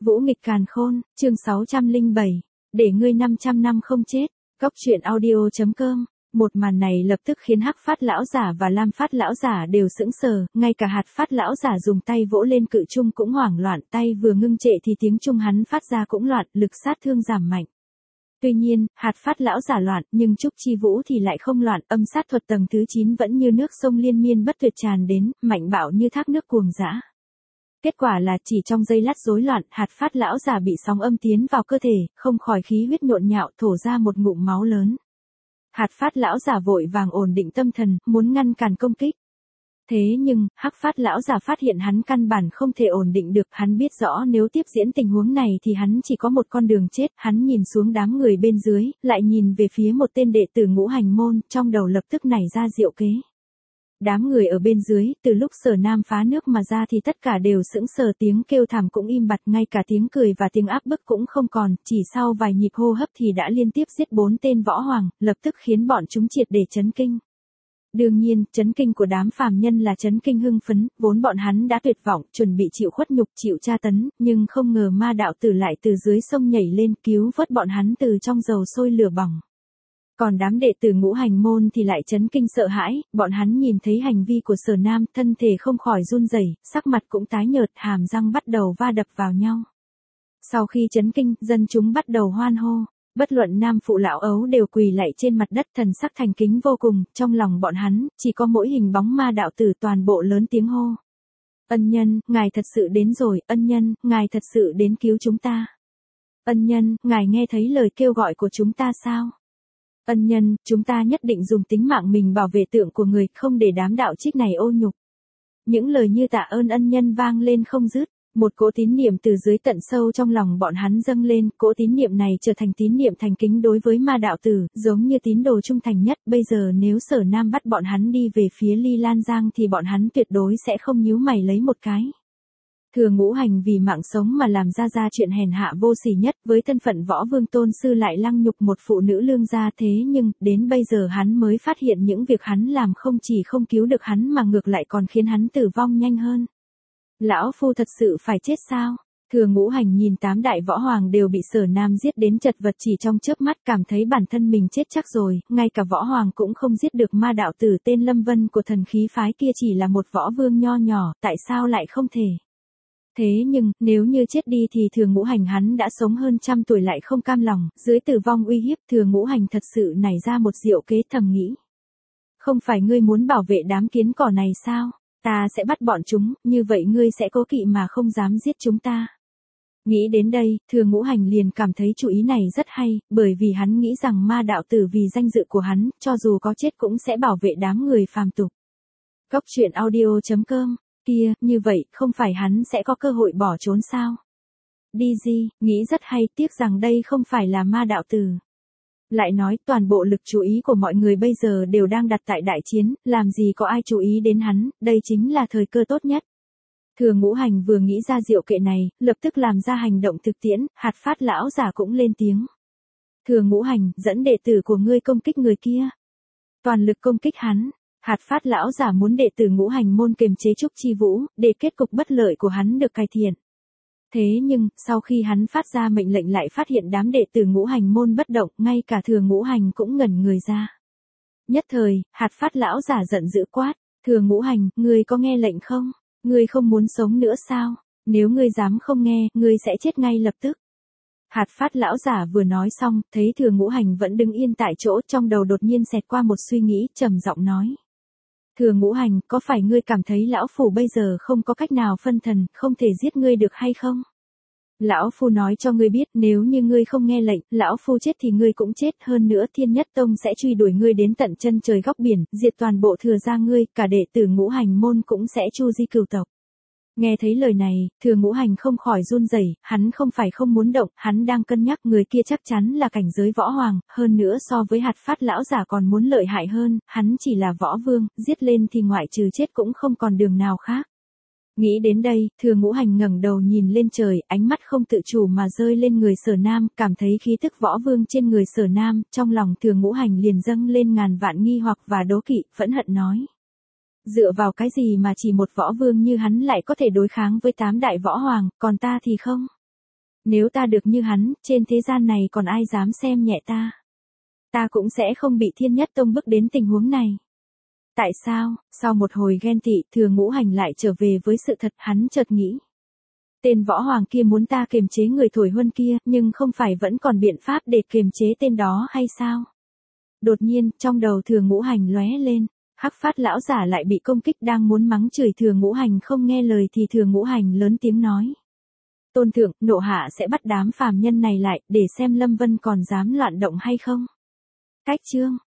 Vũ nghịch càn khôn, chương 607. Để ngươi 500 năm không chết. Góc truyện audio.com. Một màn này lập tức khiến Hắc Phát lão giả và Lam Phát lão giả đều sững sờ, ngay cả Hạt Phát lão giả dùng tay vỗ lên cự chung cũng hoảng loạn, tay vừa ngưng trệ thì tiếng chung hắn phát ra cũng loạn, lực sát thương giảm mạnh. Tuy nhiên, Hạt Phát lão giả loạn, nhưng Trúc Chi Vũ thì lại không loạn, âm sát thuật tầng thứ 9 vẫn như nước sông liên miên bất tuyệt tràn đến, mạnh bạo như thác nước cuồng dã. Kết quả là chỉ trong giây lát rối loạn, Hạt Phát lão giả bị sóng âm tiến vào cơ thể, không khỏi khí huyết nhộn nhạo, thổ ra một ngụm máu lớn. Hạt Phát lão giả vội vàng ổn định tâm thần, muốn ngăn cản công kích. Thế nhưng, Hắc Phát lão giả phát hiện hắn căn bản không thể ổn định được, hắn biết rõ nếu tiếp diễn tình huống này thì hắn chỉ có một con đường chết, hắn nhìn xuống đám người bên dưới, lại nhìn về phía một tên đệ tử Ngũ Hành môn, trong đầu lập tức nảy ra diệu kế. Đám người ở bên dưới, từ lúc Sở Nam phá nước mà ra thì tất cả đều sững sờ, tiếng kêu thảm cũng im bặt, ngay cả tiếng cười và tiếng áp bức cũng không còn, chỉ sau vài nhịp hô hấp thì đã liên tiếp giết 4 tên võ hoàng, lập tức khiến bọn chúng triệt để chấn kinh. Đương nhiên, chấn kinh của đám phàm nhân là chấn kinh hưng phấn, vốn bọn hắn đã tuyệt vọng, chuẩn bị chịu khuất nhục, chịu tra tấn, nhưng không ngờ ma đạo tử lại từ dưới sông nhảy lên cứu vớt bọn hắn từ trong dầu sôi lửa bỏng. Còn đám đệ tử Ngũ Hành môn thì lại chấn kinh sợ hãi, bọn hắn nhìn thấy hành vi của Sở Nam, thân thể không khỏi run rẩy, sắc mặt cũng tái nhợt, hàm răng bắt đầu va đập vào nhau. Sau khi chấn kinh, dân chúng bắt đầu hoan hô, bất luận nam phụ lão ấu đều quỳ lạy trên mặt đất, thần sắc thành kính vô cùng, trong lòng bọn hắn, chỉ có mỗi hình bóng ma đạo tử toàn bộ lớn tiếng hô. Ân nhân, ngài thật sự đến rồi, ân nhân, ngài thật sự đến cứu chúng ta. Ân nhân, ngài nghe thấy lời kêu gọi của chúng ta sao? Ân nhân, chúng ta nhất định dùng tính mạng mình bảo vệ tượng của người, không để đám đạo trích này ô nhục. Những lời như tạ ơn ân nhân vang lên không dứt, một cỗ tín niệm từ dưới tận sâu trong lòng bọn hắn dâng lên, cỗ tín niệm này trở thành tín niệm thành kính đối với ma đạo tử, giống như tín đồ trung thành nhất, bây giờ nếu Sở Nam bắt bọn hắn đi về phía Ly Lan Giang thì bọn hắn tuyệt đối sẽ không nhíu mày lấy một cái. Thừa Ngũ Hành vì mạng sống mà làm ra chuyện hèn hạ vô sỉ nhất, với thân phận võ vương tôn sư lại lăng nhục một phụ nữ lương gia, thế nhưng, đến bây giờ hắn mới phát hiện những việc hắn làm không chỉ không cứu được hắn mà ngược lại còn khiến hắn tử vong nhanh hơn. Lão phu thật sự phải chết sao? Thừa Ngũ Hành nhìn 8 đại võ hoàng đều bị Sở Nam giết đến chật vật chỉ trong chớp mắt, cảm thấy bản thân mình chết chắc rồi, ngay cả võ hoàng cũng không giết được ma đạo tử tên Lâm Vân của thần khí phái kia chỉ là một võ vương nho nhỏ, tại sao lại không thể? Thế nhưng, nếu như chết đi thì Thừa Ngũ Hành hắn đã sống hơn 100 tuổi lại không cam lòng, dưới tử vong uy hiếp Thừa Ngũ Hành thật sự nảy ra một diệu kế, thầm nghĩ. Không phải ngươi muốn bảo vệ đám kiến cỏ này sao? Ta sẽ bắt bọn chúng, như vậy ngươi sẽ cố kỵ mà không dám giết chúng ta. Nghĩ đến đây, Thừa Ngũ Hành liền cảm thấy chủ ý này rất hay, bởi vì hắn nghĩ rằng ma đạo tử vì danh dự của hắn, cho dù có chết cũng sẽ bảo vệ đám người phàm tục. Góc truyện audio.com. Kia, như vậy, không phải hắn sẽ có cơ hội bỏ trốn sao? Đi gì, nghĩ rất hay, tiếc rằng đây không phải là ma đạo tử. Lại nói, toàn bộ lực chú ý của mọi người bây giờ đều đang đặt tại đại chiến, làm gì có ai chú ý đến hắn, đây chính là thời cơ tốt nhất. Thừa Ngũ Hành vừa nghĩ ra diệu kệ này, lập tức làm ra hành động thực tiễn, Hạt Phát lão giả cũng lên tiếng. Thừa Ngũ Hành, dẫn đệ tử của ngươi công kích người kia. Toàn lực công kích hắn. Hạt Phát lão giả muốn đệ tử Ngũ Hành môn kiềm chế Trúc Chi Vũ, để kết cục bất lợi của hắn được cải thiện. Thế nhưng, sau khi hắn phát ra mệnh lệnh lại phát hiện đám đệ tử Ngũ Hành môn bất động, ngay cả Thừa Ngũ Hành cũng ngẩn người ra. Nhất thời, Hạt Phát lão giả giận dữ quát, Thừa Ngũ Hành, ngươi có nghe lệnh không? Ngươi không muốn sống nữa sao? Nếu ngươi dám không nghe, ngươi sẽ chết ngay lập tức. Hạt Phát lão giả vừa nói xong, thấy Thừa Ngũ Hành vẫn đứng yên tại chỗ, trong đầu đột nhiên xẹt qua một suy nghĩ, trầm giọng nói. Thừa Ngũ Hành, có phải ngươi cảm thấy lão phu bây giờ không có cách nào phân thần, không thể giết ngươi được hay không? Lão phu nói cho ngươi biết, nếu như ngươi không nghe lệnh, lão phu chết thì ngươi cũng chết, hơn nữa Thiên Nhất Tông sẽ truy đuổi ngươi đến tận chân trời góc biển, diệt toàn bộ Thừa gia ngươi, cả đệ tử Ngũ Hành môn cũng sẽ chu di cửu tộc. Nghe thấy lời này, Thừa Ngũ Hành không khỏi run rẩy, hắn không phải không muốn động, hắn đang cân nhắc người kia chắc chắn là cảnh giới võ hoàng, hơn nữa so với Hạt Phát lão giả còn muốn lợi hại hơn, hắn chỉ là võ vương, giết lên thì ngoại trừ chết cũng không còn đường nào khác. Nghĩ đến đây, Thừa Ngũ Hành ngẩng đầu nhìn lên trời, ánh mắt không tự chủ mà rơi lên người Sở Nam, cảm thấy khí tức võ vương trên người Sở Nam, trong lòng Thừa Ngũ Hành liền dâng lên ngàn vạn nghi hoặc và đố kỵ, phẫn hận nói. Dựa vào cái gì mà chỉ một võ vương như hắn lại có thể đối kháng với 8 đại võ hoàng, còn ta thì không? Nếu ta được như hắn, trên thế gian này còn ai dám xem nhẹ ta. Ta cũng sẽ không bị Thiên Nhất Tông bức đến tình huống này. Tại sao, sau một hồi ghen tị, Thừa Ngũ Hành lại trở về với sự thật, hắn chợt nghĩ. Tên võ hoàng kia muốn ta kiềm chế người thổi huân kia, nhưng không phải vẫn còn biện pháp để kiềm chế tên đó hay sao? Đột nhiên, trong đầu Thừa Ngũ Hành lóe lên, Hắc Phát lão giả lại bị công kích, đang muốn mắng chửi Thừa Ngũ Hành không nghe lời thì Thừa Ngũ Hành lớn tiếng nói. Tôn thượng, nộ hạ sẽ bắt đám phàm nhân này lại, để xem Lâm Vân còn dám loạn động hay không. Cách chương